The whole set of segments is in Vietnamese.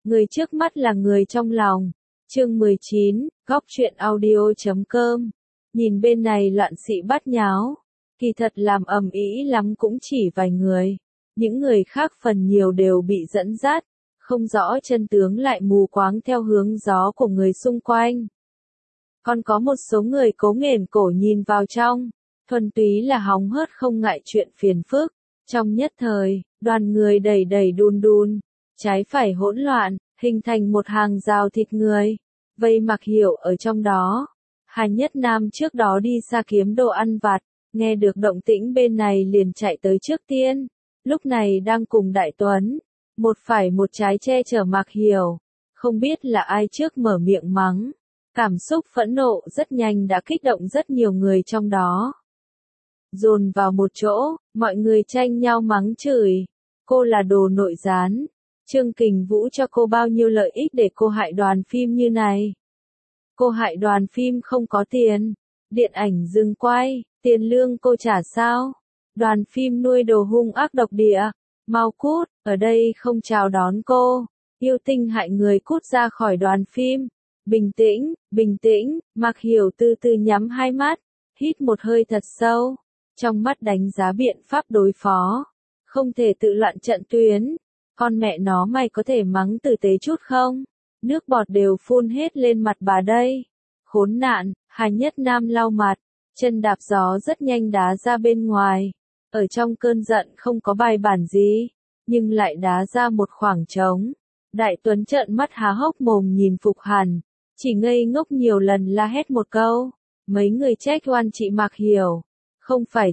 Người trước mắt là người trong lòng. Chương 19, góc truyện audio.com. Nhìn bên này loạn xị bát nháo, kỳ thật làm ầm ĩ lắm cũng chỉ vài người. Những người khác phần nhiều đều bị dẫn dắt, không rõ chân tướng lại mù quáng theo hướng gió của người xung quanh. Còn có một số người cố nghển cổ nhìn vào trong, thuần túy là hóng hớt không ngại chuyện phiền phức. Trong nhất thời, đoàn người đầy đầy đun đun, trái phải hỗn loạn, hình thành một hàng rào thịt người. Vây Mạc Hiểu ở trong đó. Hà Nhất Nam trước đó đi xa kiếm đồ ăn vặt, nghe được động tĩnh bên này liền chạy tới trước tiên. Lúc này đang cùng Đại Tuấn, một phải một trái che chở Mạc Hiểu. Không biết là ai trước mở miệng mắng. Cảm xúc phẫn nộ rất nhanh đã kích động rất nhiều người trong đó. Dồn vào một chỗ, mọi người tranh nhau mắng chửi. Cô là đồ nội gián. Trương Kình Vũ cho cô bao nhiêu lợi ích để cô hại đoàn phim như này? Cô hại đoàn phim không có tiền. Điện ảnh dừng quay, tiền lương cô trả sao? Đoàn phim nuôi đồ hung ác độc địa. Mau cút, ở đây không chào đón cô. Yêu tinh hại người cút ra khỏi đoàn phim. Bình tĩnh, Mạc Hiểu từ từ nhắm hai mắt, hít một hơi thật sâu. Trong mắt đánh giá biện pháp đối phó. Không thể tự loạn trận tuyến. Con mẹ nó mày có thể mắng tử tế chút không? Nước bọt đều phun hết lên mặt bà đây. Khốn nạn, Hà Nhất Nam lau mặt, chân đạp gió rất nhanh đá ra bên ngoài. Ở trong cơn giận không có bài bản gì, nhưng lại đá ra một khoảng trống. Đại Tuấn trợn mắt há hốc mồm nhìn Phục Hàn, chỉ ngây ngốc nhiều lần la hét một câu. Mấy người trách oan chị Mạc Hiểu. Không phải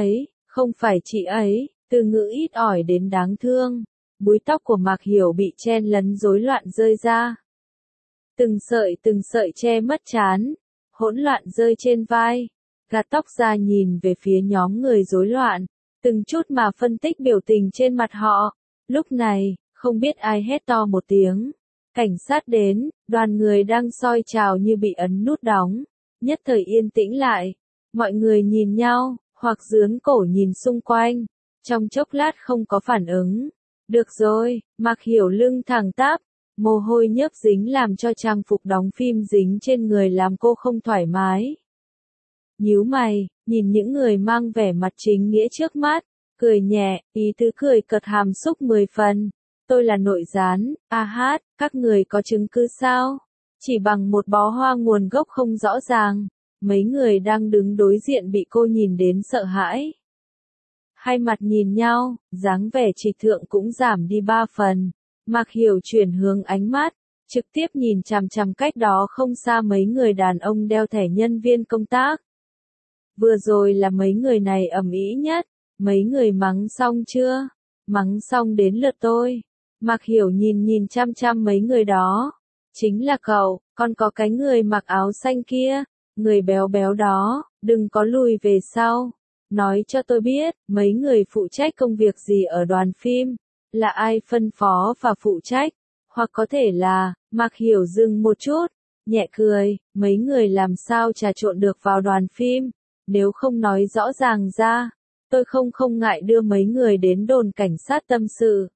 chị ấy, từ ngữ ít ỏi đến đáng thương. Búi tóc của Mạc Hiểu bị chen lấn rối loạn rơi ra. Từng sợi che mất trán, hỗn loạn rơi trên vai. Gạt tóc ra nhìn về phía nhóm người rối loạn, từng chút mà phân tích biểu tình trên mặt họ. Lúc này, không biết ai hét to một tiếng. Cảnh sát đến, đoàn người đang soi chào như bị ấn nút đóng. Nhất thời yên tĩnh lại. Mọi người nhìn nhau, hoặc giướn cổ nhìn xung quanh. Trong chốc lát không có phản ứng. Được rồi, Mạc Hiểu lưng thẳng tắp, mồ hôi nhớp dính làm cho trang phục đóng phim dính trên người làm cô không thoải mái. Nhíu mày, nhìn những người mang vẻ mặt chính nghĩa trước mắt, cười nhẹ, ý tứ cười cợt hàm xúc 10 phần. Tôi là nội gián, các người có chứng cứ sao? Chỉ bằng một bó hoa nguồn gốc không rõ ràng, mấy người đang đứng đối diện bị cô nhìn đến sợ hãi. Hai mặt nhìn nhau, dáng vẻ trịch thượng cũng giảm đi 3 phần. Mạc Hiểu chuyển hướng ánh mắt, trực tiếp nhìn chằm chằm cách đó không xa mấy người đàn ông đeo thẻ nhân viên công tác. Vừa rồi là mấy người này ầm ĩ nhất, mấy người mắng xong chưa? Mắng xong đến lượt tôi. Mạc Hiểu nhìn chăm chăm mấy người đó. Chính là cậu, còn có cái người mặc áo xanh kia, người béo béo đó, đừng có lùi về sau. Nói cho tôi biết, mấy người phụ trách công việc gì ở đoàn phim, là ai phân phó và phụ trách, hoặc có thể là, Mạc Hiểu dừng một chút, nhẹ cười, mấy người làm sao trà trộn được vào đoàn phim, nếu không nói rõ ràng ra, tôi không ngại đưa mấy người đến đồn cảnh sát tâm sự.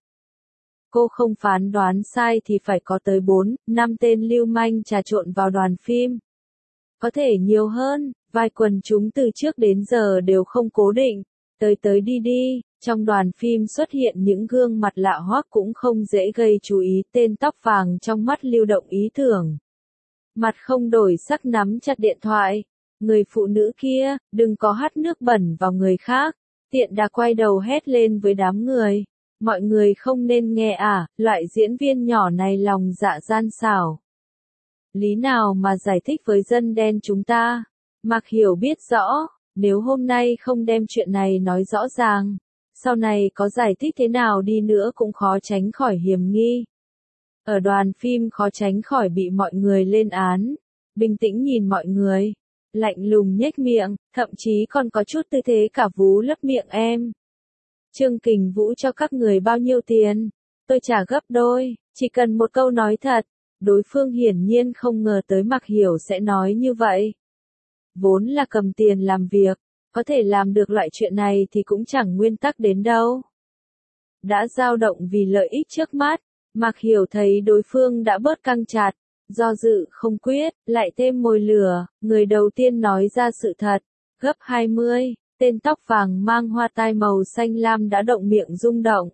Cô không phán đoán sai thì phải có tới 4-5 tên lưu manh trà trộn vào đoàn phim. Có thể nhiều hơn, vài quần chúng từ trước đến giờ đều không cố định, tới đi, trong đoàn phim xuất hiện những gương mặt lạ hoắc cũng không dễ gây chú ý. Tên tóc vàng trong mắt lưu động ý tưởng. Mặt không đổi sắc nắm chặt điện thoại, người phụ nữ kia, đừng có hắt nước bẩn vào người khác, tiện đà quay đầu hét lên với đám người. Mọi người không nên nghe loại diễn viên nhỏ này lòng dạ gian xảo. Lý nào mà giải thích với dân đen chúng ta? Mạc Hiểu biết rõ, nếu hôm nay không đem chuyện này nói rõ ràng, sau này có giải thích thế nào đi nữa cũng khó tránh khỏi hiểm nghi. Ở đoàn phim khó tránh khỏi bị mọi người lên án. Bình tĩnh nhìn mọi người, lạnh lùng nhếch miệng, thậm chí còn có chút tư thế cả vú lấp miệng em. Trương Kình Vũ cho các người bao nhiêu tiền? Tôi trả gấp đôi, chỉ cần một câu nói thật. Đối phương hiển nhiên không ngờ tới Mạc Hiểu sẽ nói như vậy. Vốn là cầm tiền làm việc, có thể làm được loại chuyện này thì cũng chẳng nguyên tắc đến đâu. Đã dao động vì lợi ích trước mắt, Mạc Hiểu thấy đối phương đã bớt căng chặt, do dự không quyết, lại thêm mồi lửa, người đầu tiên nói ra sự thật, gấp 20, tên tóc vàng mang hoa tai màu xanh lam đã động miệng rung động.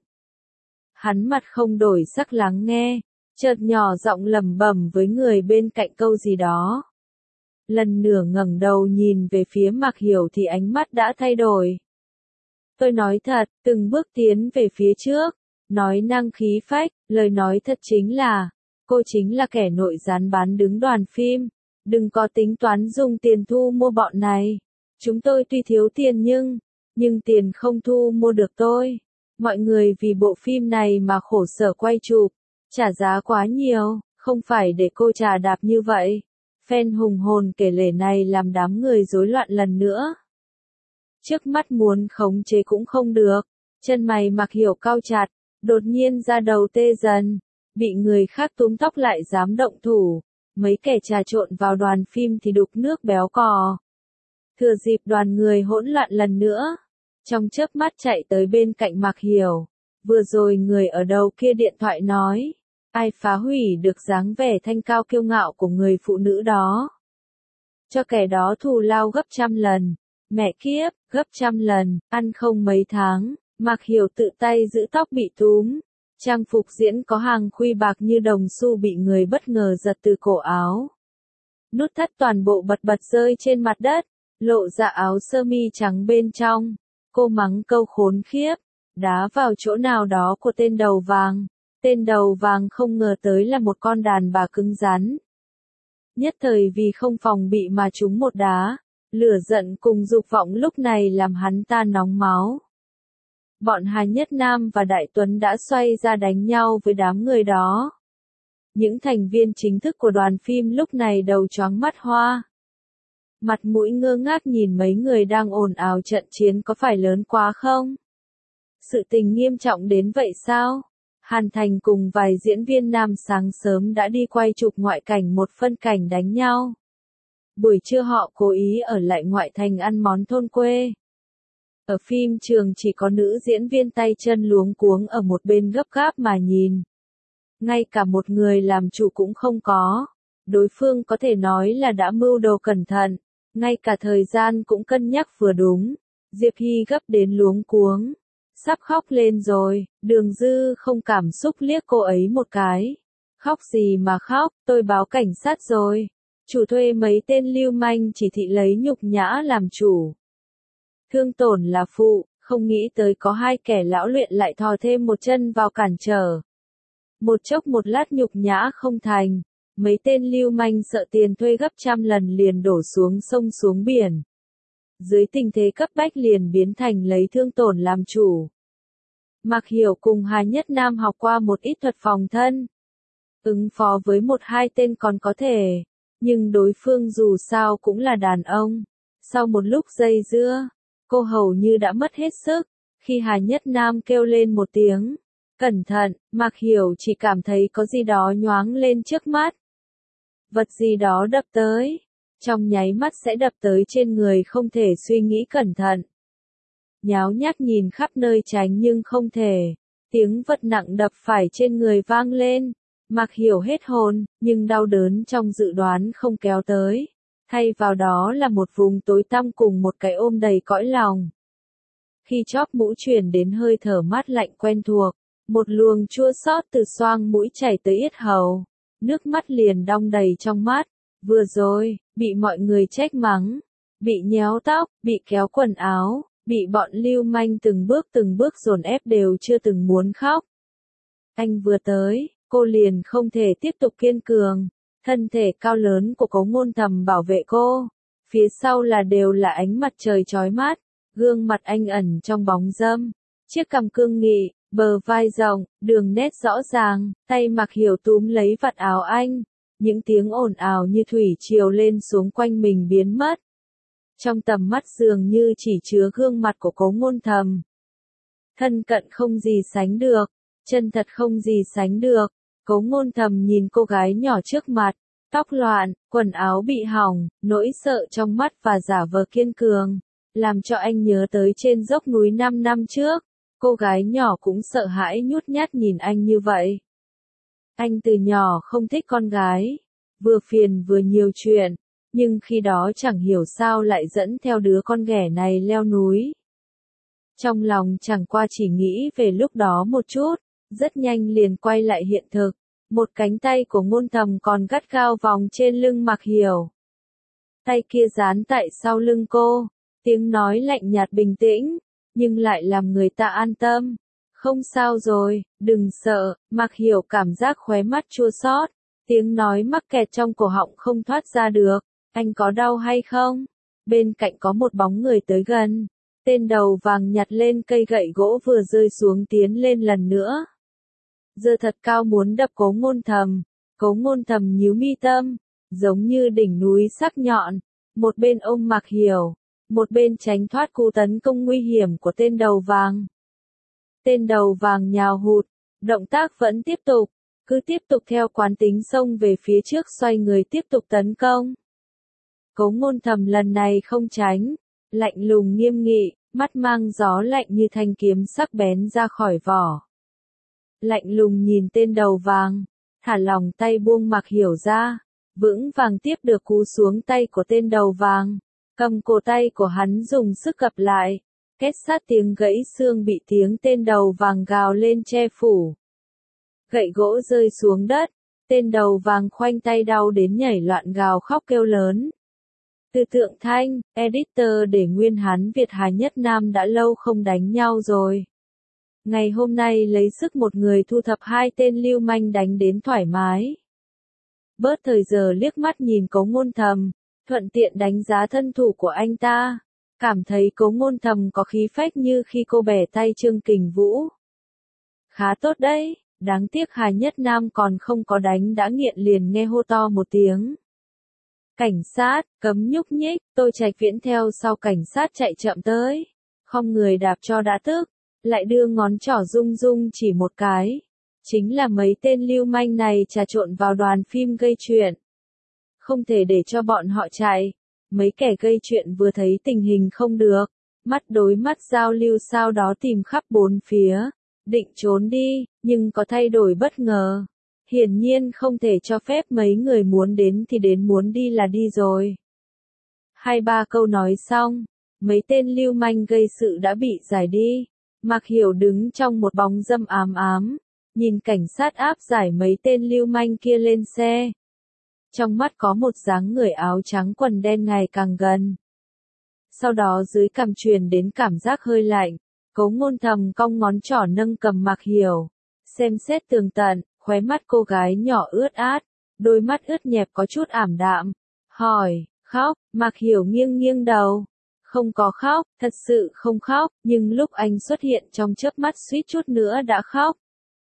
Hắn mặt không đổi sắc lắng nghe, chợt nhỏ giọng lẩm bẩm với người bên cạnh câu gì đó. Lần nửa ngẩng đầu nhìn về phía Mạc Hiểu thì ánh mắt đã thay đổi. Tôi nói thật, từng bước tiến về phía trước, nói năng khí phách, lời nói thật chính là, cô chính là kẻ nội gián bán đứng đoàn phim, đừng có tính toán dùng tiền thu mua bọn này. Chúng tôi tuy thiếu tiền nhưng tiền không thu mua được tôi. Mọi người vì bộ phim này mà khổ sở quay chụp, trả giá quá nhiều, không phải để cô trà đạp như vậy. Fan hùng hồn kể lể này làm đám người rối loạn lần nữa. Trước mắt muốn khống chế cũng không được, chân mày Mạc Hiểu cau chặt, đột nhiên da đầu tê dần, bị người khác túm tóc lại dám động thủ, mấy kẻ trà trộn vào đoàn phim thì đục nước béo cò. Thừa dịp đoàn người hỗn loạn lần nữa, trong chớp mắt chạy tới bên cạnh Mạc Hiểu, vừa rồi người ở đầu kia điện thoại nói, ai phá hủy được dáng vẻ thanh cao kiêu ngạo của người phụ nữ đó. Cho kẻ đó thù lao gấp 100 lần, mẹ kiếp, gấp 100 lần, ăn không mấy tháng, Mạc Hiểu tự tay giữ tóc bị túm, trang phục diễn có hàng khuy bạc như đồng xu bị người bất ngờ giật từ cổ áo. Nút thắt toàn bộ bật rơi trên mặt đất, lộ ra áo sơ mi trắng bên trong. Cô mắng câu khốn khiếp, đá vào chỗ nào đó của tên đầu vàng. Tên đầu vàng không ngờ tới là một con đàn bà cứng rắn. Nhất thời vì không phòng bị mà trúng một đá, lửa giận cùng dục vọng lúc này làm hắn ta nóng máu. Bọn Hà Nhất Nam và Đại Tuấn đã xoay ra đánh nhau với đám người đó. Những thành viên chính thức của đoàn phim lúc này đầu choáng mắt hoa. Mặt mũi ngơ ngác nhìn mấy người đang ồn ào trận chiến có phải lớn quá không? Sự tình nghiêm trọng đến vậy sao? Hàn Thành cùng vài diễn viên nam sáng sớm đã đi quay chụp ngoại cảnh một phân cảnh đánh nhau. Buổi trưa họ cố ý ở lại ngoại thành ăn món thôn quê. Ở phim trường chỉ có nữ diễn viên tay chân luống cuống ở một bên gấp gáp mà nhìn. Ngay cả một người làm chủ cũng không có. Đối phương có thể nói là đã mưu đồ cẩn thận, ngay cả thời gian cũng cân nhắc vừa đúng. Diệp Hy gấp đến luống cuống, sắp khóc lên rồi, Đường Dư không cảm xúc liếc cô ấy một cái. Khóc gì mà khóc, tôi báo cảnh sát rồi. Chủ thuê mấy tên lưu manh chỉ thị lấy nhục nhã làm chủ. Thương tổn là phụ, không nghĩ tới có hai kẻ lão luyện lại thò thêm một chân vào cản trở. Một chốc một lát nhục nhã không thành, mấy tên lưu manh sợ tiền thuê gấp 100 lần liền đổ xuống sông xuống biển. Dưới tình thế cấp bách liền biến thành lấy thương tổn làm chủ. Mạc Hiểu cùng Hà Nhất Nam học qua một ít thuật phòng thân. Ứng phó với một hai tên còn có thể, nhưng đối phương dù sao cũng là đàn ông. Sau một lúc dây dưa, cô hầu như đã mất hết sức, khi Hà Nhất Nam kêu lên một tiếng. Cẩn thận, Mạc Hiểu chỉ cảm thấy có gì đó nhoáng lên trước mắt. Vật gì đó đập tới, trong nháy mắt sẽ đập tới trên người không thể suy nghĩ cẩn thận. Nháo nhác nhìn khắp nơi tránh nhưng không thể, tiếng vật nặng đập phải trên người vang lên. Mạc Hiểu hết hồn, nhưng đau đớn trong dự đoán không kéo tới. Thay vào đó là một vùng tối tăm cùng một cái ôm đầy cõi lòng. Khi chóp mũi truyền đến hơi thở mát lạnh quen thuộc, một luồng chua xót từ xoang mũi chảy tới yết hầu. Nước mắt liền đong đầy trong mắt. Vừa rồi, bị mọi người trách mắng, bị nhéo tóc, bị kéo quần áo, bị bọn lưu manh từng bước dồn ép đều chưa từng muốn khóc. Anh vừa tới, cô liền không thể tiếp tục kiên cường. Thân thể cao lớn của Cố Ngôn Thầm bảo vệ cô. Phía sau đều là ánh mặt trời chói mắt. Gương mặt anh ẩn trong bóng râm. Chiếc cằm cương nghị, bờ vai rộng, đường nét rõ ràng, tay Mạc Hiểu túm lấy vạt áo anh. Những tiếng ồn ào như thủy triều lên xuống quanh mình biến mất. Trong tầm mắt dường như chỉ chứa gương mặt của Cố Ngôn Thầm. Thân cận không gì sánh được, chân thật không gì sánh được. Cố Ngôn Thầm nhìn cô gái nhỏ trước mặt, tóc loạn, quần áo bị hỏng, nỗi sợ trong mắt và giả vờ kiên cường, làm cho anh nhớ tới trên dốc núi 5 năm trước. Cô gái nhỏ cũng sợ hãi nhút nhát nhìn anh như vậy. Anh từ nhỏ không thích con gái, vừa phiền vừa nhiều chuyện, nhưng khi đó chẳng hiểu sao lại dẫn theo đứa con ghẻ này leo núi. Trong lòng chẳng qua chỉ nghĩ về lúc đó một chút, rất nhanh liền quay lại hiện thực, một cánh tay của Ngôn Thầm còn gắt gao vòng trên lưng Mạc Hiểu. Tay kia dán tại sau lưng cô, tiếng nói lạnh nhạt bình tĩnh, nhưng lại làm người ta an tâm. Không sao rồi, đừng sợ, Mạc Hiểu cảm giác khóe mắt chua xót, tiếng nói mắc kẹt trong cổ họng không thoát ra được, anh có đau hay không? Bên cạnh có một bóng người tới gần, tên đầu vàng nhặt lên cây gậy gỗ vừa rơi xuống tiến lên lần nữa. Giơ thật cao muốn đập Cố Ngôn Thầm, Cố Ngôn Thầm nhíu mi tâm, giống như đỉnh núi sắc nhọn, một bên ôm Mạc Hiểu, một bên tránh thoát cú tấn công nguy hiểm của tên đầu vàng. Tên đầu vàng nhào hụt, động tác vẫn tiếp tục, cứ tiếp tục theo quán tính xông về phía trước xoay người tiếp tục tấn công. Cố Ngôn Thầm lần này không tránh, lạnh lùng nghiêm nghị, mắt mang gió lạnh như thanh kiếm sắc bén ra khỏi vỏ. Lạnh lùng nhìn tên đầu vàng, thả lỏng tay buông Mạc Hiểu ra, vững vàng tiếp được cú xuống tay của tên đầu vàng, cầm cổ tay của hắn dùng sức gập lại, két sát tiếng gãy xương bị tiếng tên đầu vàng gào lên che phủ. Gậy gỗ rơi xuống đất, tên đầu vàng khoanh tay đau đến nhảy loạn gào khóc kêu lớn. Từ Tượng Thanh, editor để nguyên Hán Việt Hà Nhất Nam đã lâu không đánh nhau rồi. Ngày hôm nay lấy sức một người thu thập hai tên lưu manh đánh đến thoải mái. Bớt thời giờ liếc mắt nhìn Cố Ngôn Thầm, thuận tiện đánh giá thân thủ của anh ta. Cảm thấy Cố Ngôn Thầm có khí phách như khi cô bẻ tay Trương Kình Vũ. Khá tốt đấy, đáng tiếc Hà Nhất Nam còn không có đánh đã nghiện liền nghe hô to một tiếng. Cảnh sát, cấm nhúc nhích, Tô Trạch Viễn theo sau cảnh sát chạy chậm tới. Không người đạp cho đã tức, lại đưa ngón trỏ rung rung chỉ một cái. Chính là mấy tên lưu manh này trà trộn vào đoàn phim gây chuyện. Không thể để cho bọn họ chạy. Mấy kẻ gây chuyện vừa thấy tình hình không được, mắt đối mắt giao lưu sau đó tìm khắp bốn phía, định trốn đi, nhưng có thay đổi bất ngờ. Hiển nhiên không thể cho phép mấy người muốn đến thì đến muốn đi là đi rồi. Hai ba câu nói xong, mấy tên lưu manh gây sự đã bị giải đi. Mạc Hiểu đứng trong một bóng râm ám ám, nhìn cảnh sát áp giải mấy tên lưu manh kia lên xe. Trong mắt có một dáng người áo trắng quần đen ngày càng gần. Sau đó dưới cằm truyền đến cảm giác hơi lạnh, Cố Ngôn Thầm cong ngón trỏ nâng cầm Mạc Hiểu, xem xét tường tận, khóe mắt cô gái nhỏ ướt át, đôi mắt ướt nhẹp có chút ảm đạm, hỏi, khóc, Mạc Hiểu nghiêng nghiêng đầu, không có khóc, thật sự không khóc, nhưng lúc anh xuất hiện trong chớp mắt suýt chút nữa đã khóc.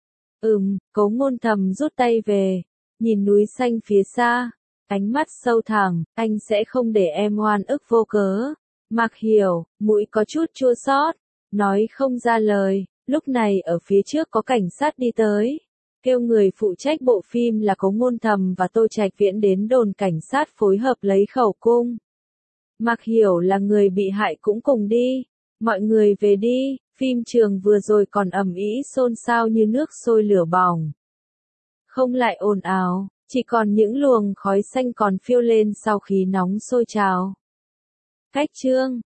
Cố Ngôn Thầm rút tay về, nhìn núi xanh phía xa, ánh mắt sâu thẳm, anh sẽ không để em oan ức vô cớ. Mạc Hiểu, mũi có chút chua xót, nói không ra lời, lúc này ở phía trước có cảnh sát đi tới, kêu người phụ trách bộ phim là Cố Ngôn Thầm và Tô Trạch Viễn đến đồn cảnh sát phối hợp lấy khẩu cung. Mạc Hiểu là người bị hại cũng cùng đi, mọi người về đi, phim trường vừa rồi còn ầm ĩ xôn xao như nước sôi lửa bỏng. Không lại ồn ào, chỉ còn những luồng khói xanh còn phiêu lên sau khí nóng sôi trào. Cách chương